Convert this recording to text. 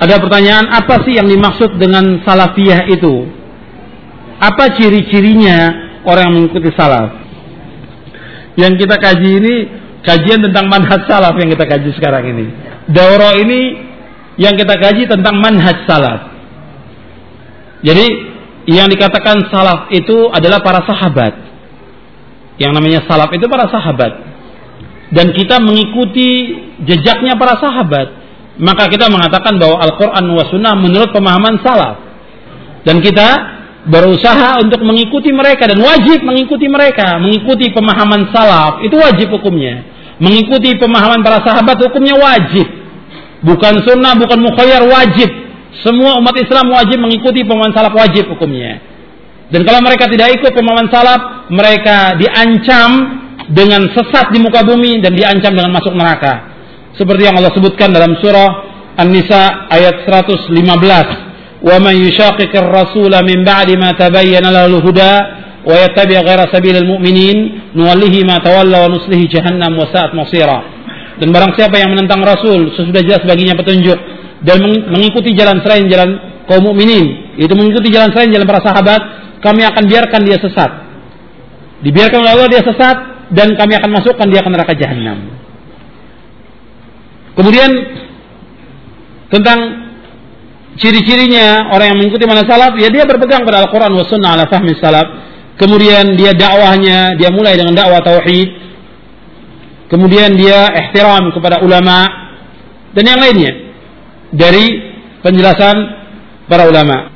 Ada pertanyaan, apa sih yang dimaksud dengan salafiyah itu? Apa ciri-cirinya orang yang mengikuti salaf? Yang kita kaji ini kajian tentang manhaj salaf yang kita kaji sekarang ini. Daurah ini yang kita kaji tentang manhaj salaf. Jadi yang dikatakan salaf itu adalah para sahabat. Yang namanya salaf itu para sahabat. Dan kita mengikuti jejaknya para sahabat. Maka kita mengatakan bahwa Al-Quran wa Sunnah menurut pemahaman salaf. Dan kita berusaha untuk mengikuti mereka dan wajib mengikuti mereka. Mengikuti pemahaman salaf itu wajib hukumnya. Mengikuti pemahaman para sahabat hukumnya wajib. Bukan sunnah, bukan mukhayyar, wajib. Semua umat Islam wajib mengikuti pemahaman salaf, wajib hukumnya. Dan kalau mereka tidak ikut pemahaman salaf, mereka diancam dengan sesat di muka bumi dan diancam dengan masuk neraka. Seperti yang Allah sebutkan dalam surah An-Nisa ayat 115. Wa man yushaqiqir rasula min ba'di ma tabayyana lahu al-huda wa yattabi' ghayra sabilil mu'minin nuwallihi ma tawalla wa nuslihi jahannam wa sa'at masira. Dan barang siapa yang menentang Rasul sesudah jelas baginya petunjuk dan mengikuti jalan selain jalan kaum mukminin, itu mengikuti jalan selain jalan para sahabat, kami akan biarkan dia sesat. Dibiarkan oleh Allah dia sesat dan kami akan masukkan dia ke neraka jahannam. Kemudian tentang ciri-cirinya orang yang mengikuti manhaj salaf, ya dia berpegang pada Al-Quran wa Sunnah ala fahmi salaf. Kemudian dia dakwahnya, dia mulai dengan dakwah tauhid. Kemudian dia ihtiram kepada ulama dan yang lainnya dari penjelasan para ulama.